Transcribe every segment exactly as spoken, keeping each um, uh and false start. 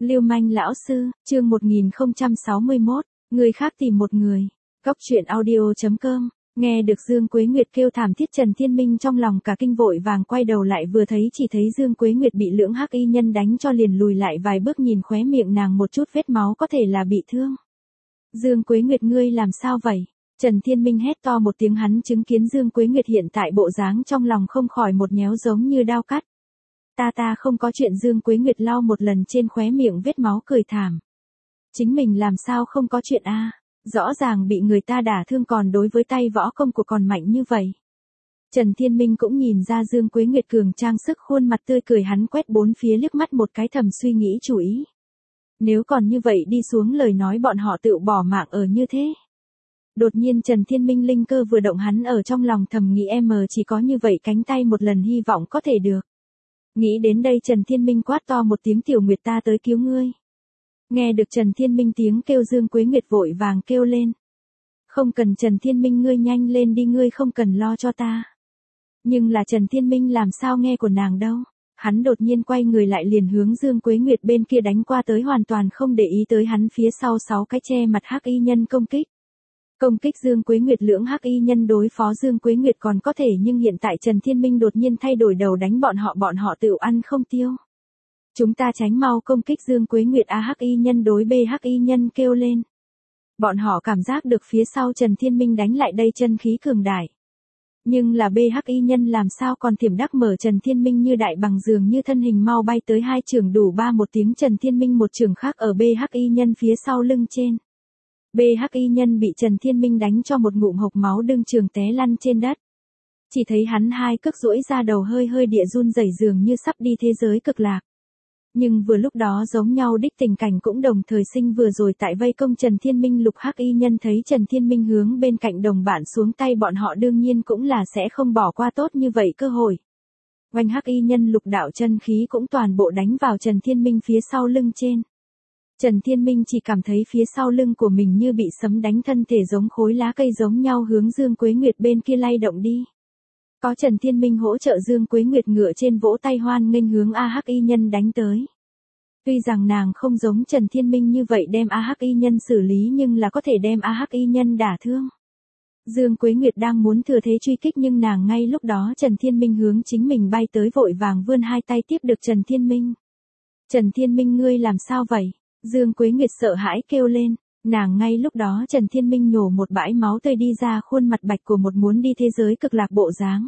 Lưu manh lão sư, chương một nghìn không trăm sáu mươi mốt, người khác tìm một người. Góc truyện audio chấm com, nghe được Dương Quế Nguyệt kêu thảm thiết Trần Thiên Minh trong lòng cả kinh vội vàng quay đầu lại vừa thấy chỉ thấy Dương Quế Nguyệt bị lưỡng hắc y nhân đánh cho liền lùi lại vài bước nhìn khóe miệng nàng một chút vết máu có thể là bị thương. Dương Quế Nguyệt ngươi làm sao vậy? Trần Thiên Minh hét to một tiếng hắn chứng kiến Dương Quế Nguyệt hiện tại bộ dáng trong lòng không khỏi một nhéo giống như đao cắt. Ta ta không có chuyện Dương Quế Nguyệt lau một lần trên khóe miệng vết máu cười thảm. Chính mình làm sao không có chuyện a? Rõ ràng bị người ta đả thương còn đối với tay võ công của còn mạnh như vậy. Trần Thiên Minh cũng nhìn ra Dương Quế Nguyệt cường trang sức khuôn mặt tươi cười hắn quét bốn phía liếc mắt một cái thầm suy nghĩ chủ ý. Nếu còn như vậy đi xuống lời nói bọn họ tự bỏ mạng ở như thế. Đột nhiên Trần Thiên Minh linh cơ vừa động hắn ở trong lòng thầm nghĩ em chỉ có như vậy cánh tay một lần hy vọng có thể được. Nghĩ đến đây Trần Thiên Minh quát to một tiếng Tiểu Nguyệt ta tới cứu ngươi. Nghe được Trần Thiên Minh tiếng kêu Dương Quế Nguyệt vội vàng kêu lên. Không cần Trần Thiên Minh ngươi nhanh lên đi ngươi không cần lo cho ta. Nhưng là Trần Thiên Minh làm sao nghe của nàng đâu. Hắn đột nhiên quay người lại liền hướng Dương Quế Nguyệt bên kia đánh qua tới hoàn toàn không để ý tới hắn phía sau sáu cái che mặt hắc y nhân công kích. Công kích Dương Quế Nguyệt lưỡng hắc y nhân đối phó Dương Quế Nguyệt còn có thể nhưng hiện tại Trần Thiên Minh đột nhiên thay đổi đầu đánh bọn họ bọn họ tự ăn không tiêu. Chúng ta tránh mau công kích Dương Quế Nguyệt A hắc y nhân đối B hắc y nhân kêu lên. Bọn họ cảm giác được phía sau Trần Thiên Minh đánh lại đây chân khí cường đại. Nhưng là B hắc y nhân làm sao còn tiềm đắc mở Trần Thiên Minh như đại bằng dường như thân hình mau bay tới hai trường đủ ba một tiếng Trần Thiên Minh một trường khác ở B hắc y nhân phía sau lưng trên. B hắc y nhân bị Trần Thiên Minh đánh cho một ngụm hộc máu đương trường té lăn trên đất. Chỉ thấy hắn hai cước duỗi ra đầu hơi hơi địa run rẩy dường như sắp đi thế giới cực lạc. Nhưng vừa lúc đó giống nhau đích tình cảnh cũng đồng thời sinh vừa rồi tại vây công Trần Thiên Minh lục hắc y nhân thấy Trần Thiên Minh hướng bên cạnh đồng bạn xuống tay bọn họ đương nhiên cũng là sẽ không bỏ qua tốt như vậy cơ hội. Oanh hắc y nhân lục đạo chân khí cũng toàn bộ đánh vào Trần Thiên Minh phía sau lưng trên. Trần Thiên Minh chỉ cảm thấy phía sau lưng của mình như bị sấm đánh thân thể giống khối lá cây giống nhau hướng Dương Quế Nguyệt bên kia lay động đi. Có Trần Thiên Minh hỗ trợ Dương Quế Nguyệt ngựa trên vỗ tay hoan nghênh hướng A hắc y nhân đánh tới. Tuy rằng nàng không giống Trần Thiên Minh như vậy đem A hắc y nhân xử lý nhưng là có thể đem A hắc y nhân đả thương. Dương Quế Nguyệt đang muốn thừa thế truy kích nhưng nàng ngay lúc đó Trần Thiên Minh hướng chính mình bay tới vội vàng vươn hai tay tiếp được Trần Thiên Minh. Trần Thiên Minh ngươi làm sao vậy? Dương Quế Nguyệt sợ hãi kêu lên, nàng ngay lúc đó Trần Thiên Minh nhổ một bãi máu tươi đi ra khuôn mặt bạch của một muốn đi thế giới cực lạc bộ dáng.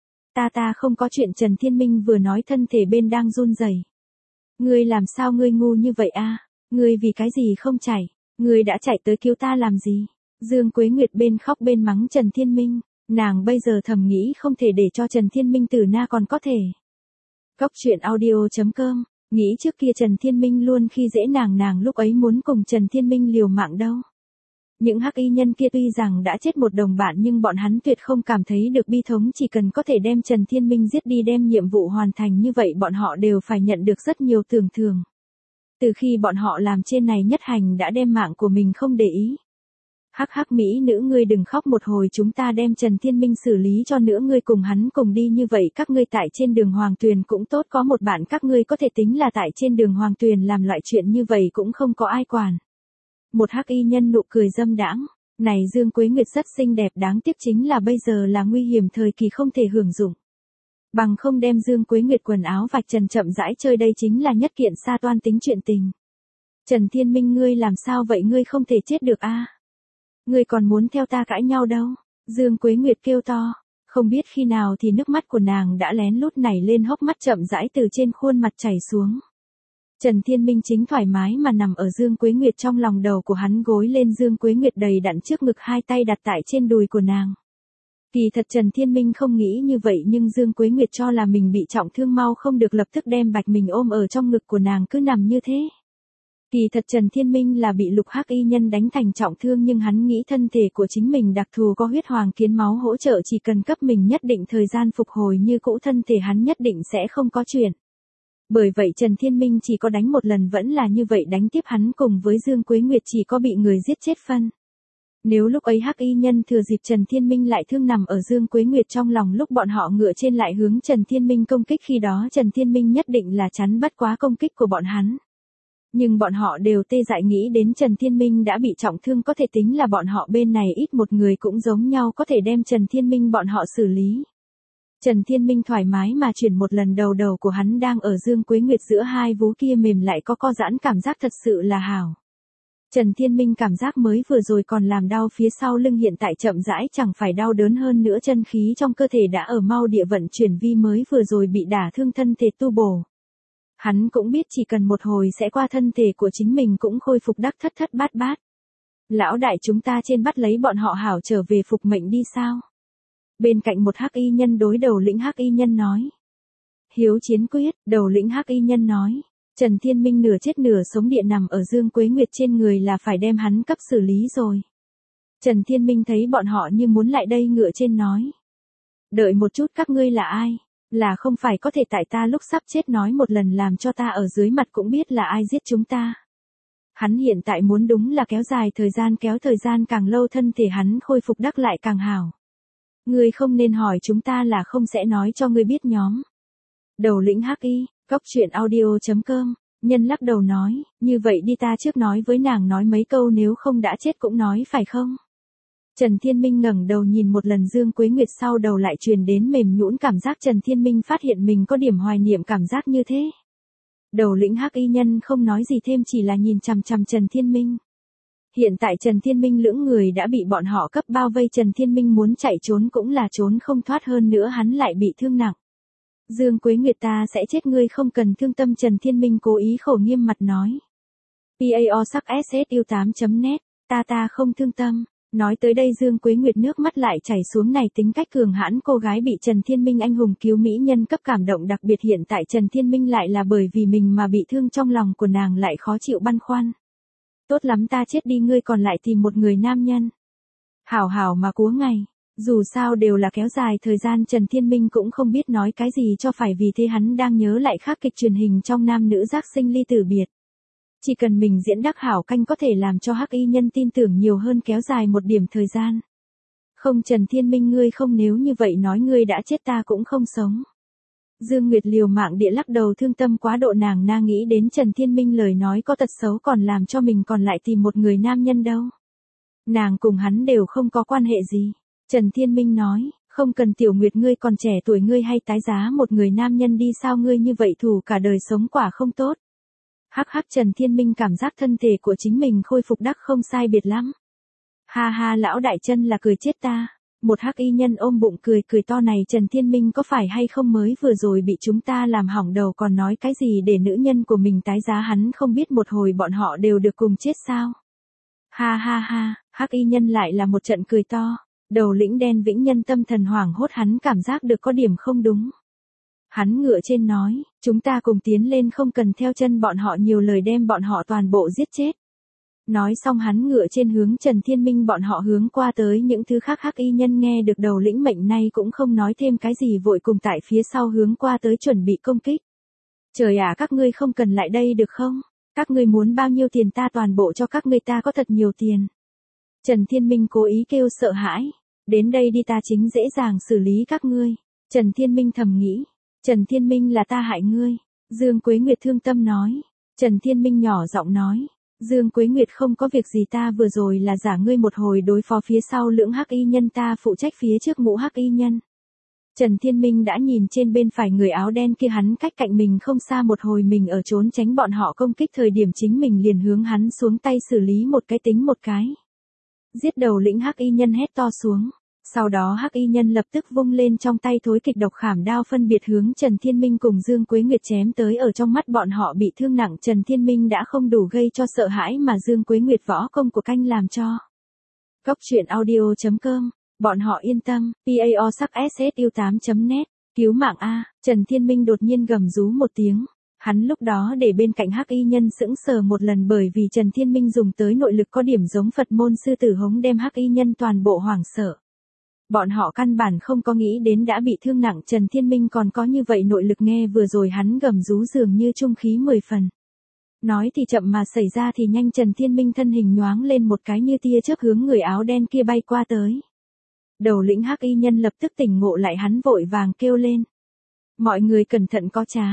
Ta ta không có chuyện Trần Thiên Minh vừa nói thân thể bên đang run rẩy. Ngươi làm sao ngươi ngu như vậy a? Ngươi vì cái gì không chạy? Ngươi đã chạy tới cứu ta làm gì? Dương Quế Nguyệt bên khóc bên mắng Trần Thiên Minh, nàng bây giờ thầm nghĩ không thể để cho Trần Thiên Minh tử na còn có thể. Góc truyện audio chấm com nghĩ trước kia Trần Thiên Minh luôn khi dễ nàng nàng lúc ấy muốn cùng Trần Thiên Minh liều mạng đâu. Những hắc y nhân kia tuy rằng đã chết một đồng bạn nhưng bọn hắn tuyệt không cảm thấy được bi thống chỉ cần có thể đem Trần Thiên Minh giết đi đem nhiệm vụ hoàn thành như vậy bọn họ đều phải nhận được rất nhiều tưởng thưởng. Từ khi bọn họ làm trên này nhất hành đã đem mạng của mình không để ý. Hắc hắc mỹ nữ ngươi đừng khóc một hồi chúng ta đem Trần Thiên Minh xử lý cho nữa ngươi cùng hắn cùng đi như vậy các ngươi tại trên đường Hoàng Tuyền cũng tốt có một bạn các ngươi có thể tính là tại trên đường Hoàng Tuyền làm loại chuyện như vậy cũng không có ai quản. Một hắc y nhân nụ cười dâm đãng, này Dương Quế Nguyệt rất xinh đẹp đáng tiếc chính là bây giờ là nguy hiểm thời kỳ không thể hưởng dụng. Bằng không đem Dương Quế Nguyệt quần áo vạch trần chậm rãi chơi đây chính là nhất kiện sa toan tính chuyện tình. Trần Thiên Minh ngươi làm sao vậy ngươi không thể chết được a? Ngươi còn muốn theo ta cãi nhau đâu? Dương Quế Nguyệt kêu to, không biết khi nào thì nước mắt của nàng đã lén lút nảy lên hốc mắt chậm rãi từ trên khuôn mặt chảy xuống. Trần Thiên Minh chính thoải mái mà nằm ở Dương Quế Nguyệt trong lòng đầu của hắn gối lên Dương Quế Nguyệt đầy đặn trước ngực hai tay đặt tại trên đùi của nàng. Kỳ thật Trần Thiên Minh không nghĩ như vậy nhưng Dương Quế Nguyệt cho là mình bị trọng thương mau không được lập tức đem bạch mình ôm ở trong ngực của nàng cứ nằm như thế. Kỳ thật Trần Thiên Minh là bị lục hắc y nhân đánh thành trọng thương nhưng hắn nghĩ thân thể của chính mình đặc thù có huyết hoàng kiến máu hỗ trợ chỉ cần cấp mình nhất định thời gian phục hồi như cũ thân thể hắn nhất định sẽ không có chuyện. Bởi vậy Trần Thiên Minh chỉ có đánh một lần vẫn là như vậy đánh tiếp hắn cùng với Dương Quế Nguyệt chỉ có bị người giết chết phân. Nếu lúc ấy hắc y nhân thừa dịp Trần Thiên Minh lại thương nằm ở Dương Quế Nguyệt trong lòng lúc bọn họ ngựa trên lại hướng Trần Thiên Minh công kích khi đó Trần Thiên Minh nhất định là chắn bất quá công kích của bọn hắn. Nhưng bọn họ đều tê dại nghĩ đến Trần Thiên Minh đã bị trọng thương, có thể tính là bọn họ bên này ít một người cũng giống nhau có thể đem Trần Thiên Minh bọn họ xử lý. Trần Thiên Minh thoải mái mà chuyển một lần đầu đầu của hắn đang ở Dương Quế Nguyệt giữa hai vú kia mềm lại có co giãn, cảm giác thật sự là hảo. Trần Thiên Minh cảm giác mới vừa rồi còn làm đau phía sau lưng hiện tại chậm rãi chẳng phải đau đớn hơn nữa, chân khí trong cơ thể đã ở mau địa vận chuyển, vi mới vừa rồi bị đả thương thân thể tu bổ. Hắn cũng biết chỉ cần một hồi sẽ qua, thân thể của chính mình cũng khôi phục đắc thất thất bát bát. Lão đại, chúng ta trên bắt lấy bọn họ hảo trở về phục mệnh đi sao? Bên cạnh một hắc y nhân đối đầu lĩnh hắc y nhân nói. Hiếu chiến quyết, đầu lĩnh hắc y nhân nói. Trần Thiên Minh nửa chết nửa sống địa nằm ở Dương Quế Nguyệt trên người là phải đem hắn cấp xử lý rồi. Trần Thiên Minh thấy bọn họ như muốn lại đây ngựa trên nói. Đợi một chút, các ngươi là ai? Là không phải có thể tại ta lúc sắp chết nói một lần làm cho ta ở dưới mặt cũng biết là ai giết chúng ta. Hắn hiện tại muốn đúng là kéo dài thời gian, kéo thời gian càng lâu thân thể hắn khôi phục đắc lại càng hảo. Ngươi không nên hỏi chúng ta là không sẽ nói cho ngươi biết nhóm. Đầu lĩnh hắc y, góc truyện audio chấm com, nhân lắc đầu nói, như vậy đi, ta trước nói với nàng nói mấy câu, nếu không đã chết cũng nói phải không? Trần Thiên Minh ngẩng đầu nhìn một lần Dương Quế Nguyệt, sau đầu lại truyền đến mềm nhũn cảm giác. Trần Thiên Minh phát hiện mình có điểm hoài niệm cảm giác như thế. Đầu lĩnh hắc y nhân không nói gì thêm, chỉ là nhìn chằm chằm Trần Thiên Minh. Hiện tại Trần Thiên Minh lưỡng người đã bị bọn họ cấp bao vây, Trần Thiên Minh muốn chạy trốn cũng là trốn không thoát, hơn nữa hắn lại bị thương nặng. Dương Quế Nguyệt, ta sẽ chết, ngươi không cần thương tâm, Trần Thiên Minh cố ý khổ nghiêm mặt nói. pao sắc s s u tám chấm net, ta ta không thương tâm. Nói tới đây Dương Quế Nguyệt nước mắt lại chảy xuống, này tính cách cường hãn cô gái bị Trần Thiên Minh anh hùng cứu mỹ nhân cấp cảm động, đặc biệt hiện tại Trần Thiên Minh lại là bởi vì mình mà bị thương, trong lòng của nàng lại khó chịu băn khoăn. Tốt lắm, ta chết đi, ngươi còn lại tìm một người nam nhân. Hảo hảo mà cúa ngày, dù sao đều là kéo dài thời gian. Trần Thiên Minh cũng không biết nói cái gì cho phải, vì thế hắn đang nhớ lại khác kịch truyền hình trong nam nữ giác sinh ly tử biệt. Chỉ cần mình diễn đắc hảo, canh có thể làm cho hắc y nhân tin tưởng nhiều hơn, kéo dài một điểm thời gian. Không Trần Thiên Minh, ngươi không, nếu như vậy nói ngươi đã chết ta cũng không sống. Dương Nguyệt liều mạng địa lắc đầu, thương tâm quá độ, nàng na nghĩ đến Trần Thiên Minh lời nói có tật xấu, còn làm cho mình còn lại tìm một người nam nhân đâu. Nàng cùng hắn đều không có quan hệ gì. Trần Thiên Minh nói, không cần Tiểu Nguyệt, ngươi còn trẻ tuổi, ngươi hay tái giá một người nam nhân đi sao, ngươi như vậy thủ cả đời sống quả không tốt. Hắc hắc, Trần Thiên Minh cảm giác thân thể của chính mình khôi phục đắc không sai biệt lắm. Ha ha, lão đại, chân là cười chết ta. Một hắc y nhân ôm bụng cười cười to, này Trần Thiên Minh có phải hay không mới vừa rồi bị chúng ta làm hỏng đầu, còn nói cái gì để nữ nhân của mình tái giá, hắn không biết một hồi bọn họ đều được cùng chết sao. Ha ha ha, hắc y nhân lại là một trận cười to. Đầu lĩnh đen vĩnh nhân tâm thần hoảng hốt, hắn cảm giác được có điểm không đúng. Hắn ngựa trên nói, chúng ta cùng tiến lên, không cần theo chân bọn họ nhiều lời, đem bọn họ toàn bộ giết chết. Nói xong hắn ngựa trên hướng Trần Thiên Minh bọn họ hướng qua tới. Những thứ khác hắc y nhân nghe được đầu lĩnh mệnh này cũng không nói thêm cái gì, vội cùng tại phía sau hướng qua tới chuẩn bị công kích. Trời ạ, các ngươi không cần lại đây được không? Các ngươi muốn bao nhiêu tiền ta toàn bộ cho các ngươi, ta có thật nhiều tiền. Trần Thiên Minh cố ý kêu sợ hãi. Đến đây đi, ta chính dễ dàng xử lý các ngươi. Trần Thiên Minh thầm nghĩ. Trần Thiên Minh, là ta hại ngươi. Dương Quế Nguyệt thương tâm nói. Trần Thiên Minh nhỏ giọng nói. Dương Quế Nguyệt, không có việc gì, ta vừa rồi là giả ngươi một hồi đối phó phía sau lưỡng hắc y nhân, ta phụ trách phía trước ngũ hắc y nhân. Trần Thiên Minh đã nhìn trên bên phải người áo đen kia, hắn cách cạnh mình không xa, một hồi mình ở trốn tránh bọn họ công kích thời điểm, chính mình liền hướng hắn xuống tay xử lý một cái tính một cái. Giết đầu lĩnh hắc y nhân hét to xuống. Sau đó hắc y nhân lập tức vung lên trong tay thối kịch độc khảm đao, phân biệt hướng Trần Thiên Minh cùng Dương Quế Nguyệt chém tới. Ở trong mắt bọn họ bị thương nặng Trần Thiên Minh đã không đủ gây cho sợ hãi, mà Dương Quế Nguyệt võ công của canh làm cho. Góc truyện audio chấm com, bọn họ yên tâm. pao sắc s s u tám chấm net, cứu mạng a. Trần Thiên Minh đột nhiên gầm rú một tiếng. Hắn lúc đó để bên cạnh hắc y nhân sững sờ một lần, bởi vì Trần Thiên Minh dùng tới nội lực có điểm giống Phật môn sư tử hống, đem hắc y nhân toàn bộ hoảng sợ. Bọn họ căn bản không có nghĩ đến đã bị thương nặng Trần Thiên Minh còn có như vậy nội lực, nghe vừa rồi hắn gầm rú dường như trung khí mười phần. Nói thì chậm mà xảy ra thì nhanh, Trần Thiên Minh thân hình nhoáng lên một cái như tia chớp hướng người áo đen kia bay qua tới. Đầu lĩnh hắc y nhân lập tức tỉnh ngộ lại, hắn vội vàng kêu lên. Mọi người cẩn thận có trá.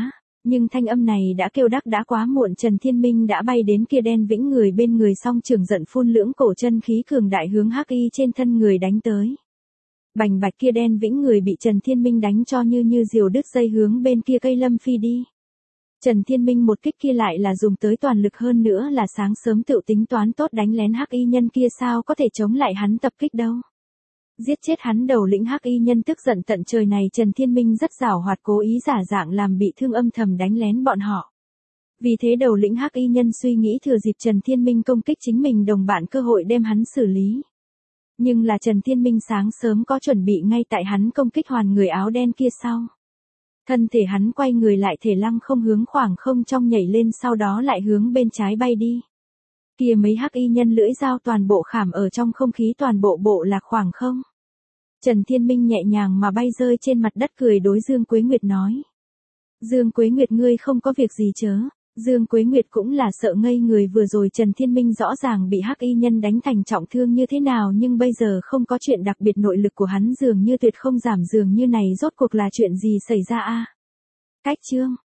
Nhưng thanh âm này đã kêu đắc đã quá muộn, Trần Thiên Minh đã bay đến kia đen vĩnh người bên người, song trường giận phun lưỡng cổ chân khí cường đại hướng hắc y trên thân người đánh tới. Bành bạch, kia đen vĩnh người bị Trần Thiên Minh đánh cho như như diều đứt dây hướng bên kia cây lâm phi đi. Trần Thiên Minh một kích kia lại là dùng tới toàn lực, hơn nữa là sáng sớm tự tính toán tốt đánh lén hắc y nhân kia, sao có thể chống lại hắn tập kích đâu. Giết chết hắn, đầu lĩnh hắc y nhân tức giận tận trời này Trần Thiên Minh rất giảo hoạt, cố ý giả dạng làm bị thương, âm thầm đánh lén bọn họ. Vì thế đầu lĩnh hắc y nhân suy nghĩ thừa dịp Trần Thiên Minh công kích chính mình đồng bạn cơ hội đem hắn xử lý. Nhưng là Trần Thiên Minh sáng sớm có chuẩn bị, ngay tại hắn công kích hoàn người áo đen kia sau. Thân thể hắn quay người lại, thể lăng không hướng khoảng không trong nhảy lên, sau đó lại hướng bên trái bay đi. Kia mấy hắc y nhân lưỡi dao toàn bộ khảm ở trong không khí, toàn bộ bộ lạc khoảng không. Trần Thiên Minh nhẹ nhàng mà bay rơi trên mặt đất, cười đối Dương Quế Nguyệt nói. Dương Quế Nguyệt, ngươi không có việc gì chớ? Dương Quế Nguyệt cũng là sợ ngây người, vừa rồi Trần Thiên Minh rõ ràng bị hắc y nhân đánh thành trọng thương như thế nào, nhưng bây giờ không có chuyện đặc biệt, nội lực của hắn dường như tuyệt không giảm, dường như này rốt cuộc là chuyện gì xảy ra a? Cách chương